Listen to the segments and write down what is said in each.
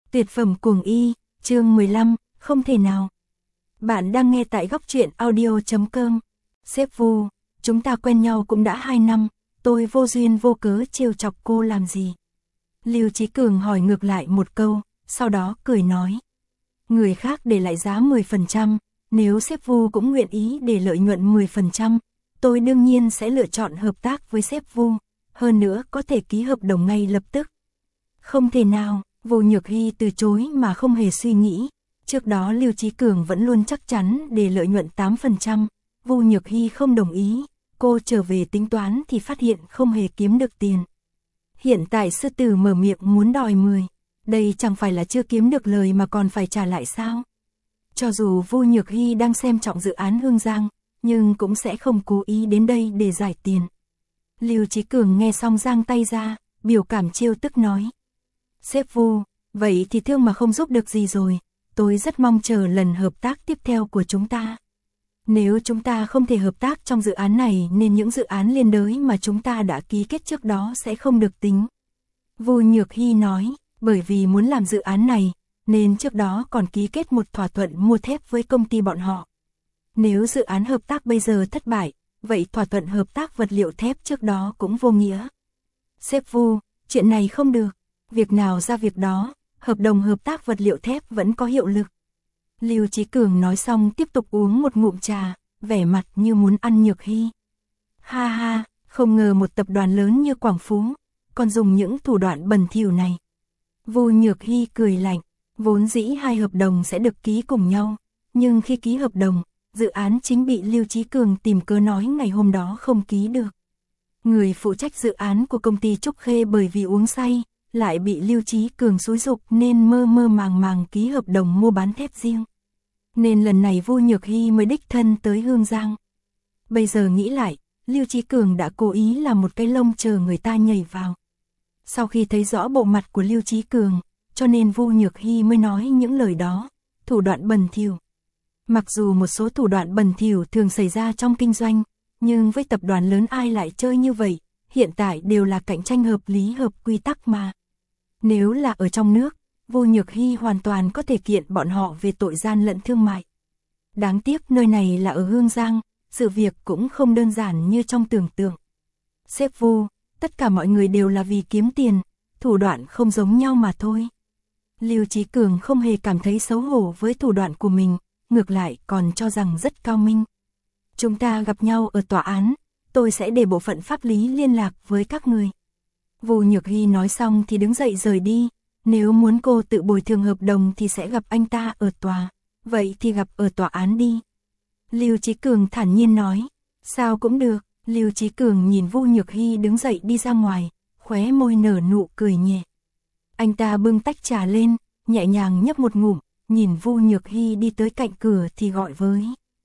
Tuyệt phẩm cuồng y, chương 15, không thể nào. Bạn đang nghe tại góc truyện audio.com. Sếp Vu, chúng ta quen nhau cũng đã 2 năm, tôi vô duyên vô cớ trêu chọc cô làm gì? Lưu Chí Cường hỏi ngược lại một câu, sau đó cười nói. Người khác để lại giá 10%, nếu sếp Vu cũng nguyện ý để lợi nhuận 10%, tôi đương nhiên sẽ lựa chọn hợp tác với sếp Vu, hơn nữa có thể ký hợp đồng ngay lập tức. Không thể nào. Vô Nhược Hy từ chối mà không hề suy nghĩ. Trước đó Lưu Chí Cường vẫn luôn chắc chắn để lợi nhuận 8%. Vô Nhược Hy không đồng ý. Cô trở về tính toán thì phát hiện không hề kiếm được tiền. Hiện tại sư tử mở miệng muốn đòi 10. Đây chẳng phải là chưa kiếm được lời mà còn phải trả lại sao? Cho dù Vô Nhược Hy đang xem trọng dự án Hương Giang, nhưng cũng sẽ không cố ý đến đây để giải tiền. Lưu Chí Cường nghe xong giang tay ra, biểu cảm trêu tức nói. Sếp Vu, vậy thì thương mà không giúp được gì rồi, tôi rất mong chờ lần hợp tác tiếp theo của chúng ta. Nếu chúng ta không thể hợp tác trong dự án này nên những dự án liên đới mà chúng ta đã ký kết trước đó sẽ không được tính. Vô Nhược Hy nói, bởi vì muốn làm dự án này, nên trước đó còn ký kết một thỏa thuận mua thép với công ty bọn họ. Nếu dự án hợp tác bây giờ thất bại, vậy thỏa thuận hợp tác vật liệu thép trước đó cũng vô nghĩa. Sếp Vu, chuyện này không được. Việc nào ra việc đó, hợp đồng hợp tác vật liệu thép vẫn có hiệu lực. Lưu Chí Cường nói xong tiếp tục uống một ngụm trà, vẻ mặt như muốn ăn Nhược Hy. Ha ha, không ngờ một tập đoàn lớn như Quảng Phú, còn dùng những thủ đoạn bẩn thỉu này. Vô Nhược Hy cười lạnh, vốn dĩ hai hợp đồng sẽ được ký cùng nhau, nhưng khi ký hợp đồng, dự án chính bị Lưu Chí Cường tìm cớ nói ngày hôm đó không ký được. Người phụ trách dự án của công ty Trúc Khê bởi vì uống say, lại bị Lưu Chí Cường xúi giục nên mơ mơ màng màng ký hợp đồng mua bán thép riêng. Nên lần này Vô Nhược Hy mới đích thân tới Hương Giang. Bây giờ nghĩ lại, Lưu Chí Cường đã cố ý làm một cái lông chờ người ta nhảy vào. Sau khi thấy rõ bộ mặt của Lưu Chí Cường, cho nên Vô Nhược Hy mới nói những lời đó, thủ đoạn bẩn thỉu. Mặc dù một số thủ đoạn bẩn thỉu thường xảy ra trong kinh doanh, nhưng với tập đoàn lớn ai lại chơi như vậy, hiện tại đều là cạnh tranh hợp lý hợp quy tắc mà. Nếu là ở trong nước, Vô Nhược Hy hoàn toàn có thể kiện bọn họ về tội gian lận thương mại. Đáng tiếc nơi này là ở Hương Giang, sự việc cũng không đơn giản như trong tưởng tượng. Sếp Vu, tất cả mọi người đều là vì kiếm tiền, thủ đoạn không giống nhau mà thôi. Lưu Chí Cường không hề cảm thấy xấu hổ với thủ đoạn của mình, ngược lại còn cho rằng rất cao minh. Chúng ta gặp nhau ở tòa án, tôi sẽ để bộ phận pháp lý liên lạc với các người. Vô Nhược Hy nói xong thì đứng dậy rời đi, nếu muốn cô tự bồi thường hợp đồng thì sẽ gặp anh ta ở tòa, vậy thì gặp ở tòa án đi. Lưu Chí Cường thản nhiên nói, sao cũng được. Lưu Chí Cường nhìn Vô Nhược Hy đứng dậy đi ra ngoài, khóe môi nở nụ cười nhẹ. Anh ta bưng tách trà lên, nhẹ nhàng nhấp một ngụm, nhìn Vô Nhược Hy đi tới cạnh cửa thì gọi với.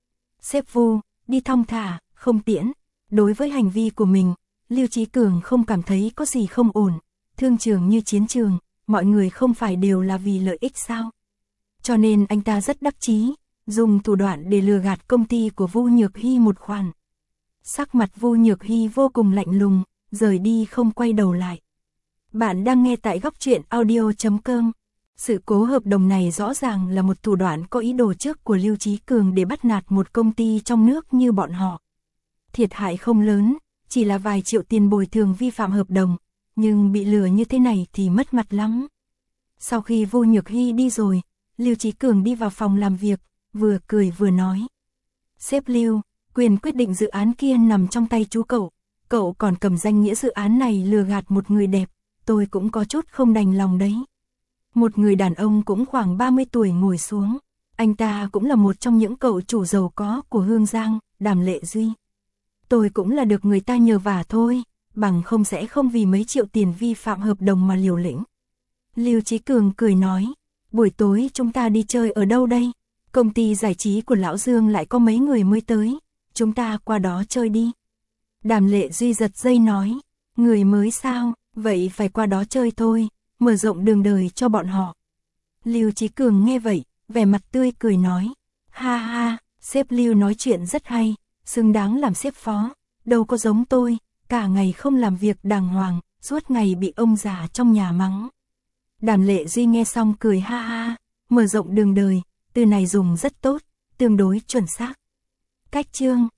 Sếp Vu, đi thong thả, không tiễn. Đối với hành vi của mình, Lưu Chí Cường không cảm thấy có gì không ổn, thương trường như chiến trường, mọi người không phải đều là vì lợi ích sao? Cho nên anh ta rất đắc chí, dùng thủ đoạn để lừa gạt công ty của Vô Nhược Hy một khoản. Sắc mặt Vô Nhược Hy vô cùng lạnh lùng, rời đi không quay đầu lại. Bạn đang nghe tại góc truyện audio.com. Sự cố hợp đồng này rõ ràng là một thủ đoạn có ý đồ trước của Lưu Chí Cường để bắt nạt một công ty trong nước như bọn họ. Thiệt hại không lớn, chỉ là vài triệu tiền bồi thường vi phạm hợp đồng, nhưng bị lừa như thế này thì mất mặt lắm. Sau khi Vô Nhược Hy đi rồi, Lưu Chí Cường đi vào phòng làm việc, vừa cười vừa nói. Sếp Lưu, quyền quyết định dự án kia nằm trong tay chú cậu còn cầm danh nghĩa dự án này lừa gạt một người đẹp, tôi cũng có chút không đành lòng đấy. Một người đàn ông cũng khoảng 30 tuổi ngồi xuống, anh ta cũng là một trong những cậu chủ giàu có của Hương Giang, Đàm Lệ Duy. Tôi cũng là được người ta nhờ vả thôi, bằng không sẽ không vì mấy triệu tiền vi phạm hợp đồng mà liều lĩnh. Lưu Chí Cường cười nói, buổi tối chúng ta đi chơi ở đâu đây? Công ty giải trí của Lão Dương lại có mấy người mới tới, chúng ta qua đó chơi đi. Đàm Lệ Duy giật dây nói, người mới sao, vậy phải qua đó chơi thôi, mở rộng đường đời cho bọn họ. Lưu Chí Cường nghe vậy, vẻ mặt tươi cười nói, ha ha, sếp Lưu nói chuyện rất hay, xứng đáng làm sếp phó, đâu có giống tôi, cả ngày không làm việc đàng hoàng, suốt ngày bị ông già trong nhà mắng. Đàm Lệ Duy nghe xong cười ha ha, mở rộng đường đời, từ này dùng rất tốt, tương đối chuẩn xác. Cách chương